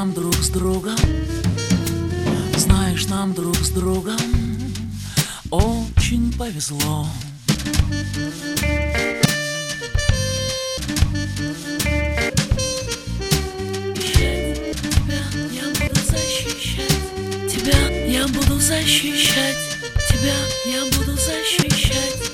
нам друг с другом, знаешь, нам друг с другом очень повезло. Тебя я буду защищать, тебя я буду защищать.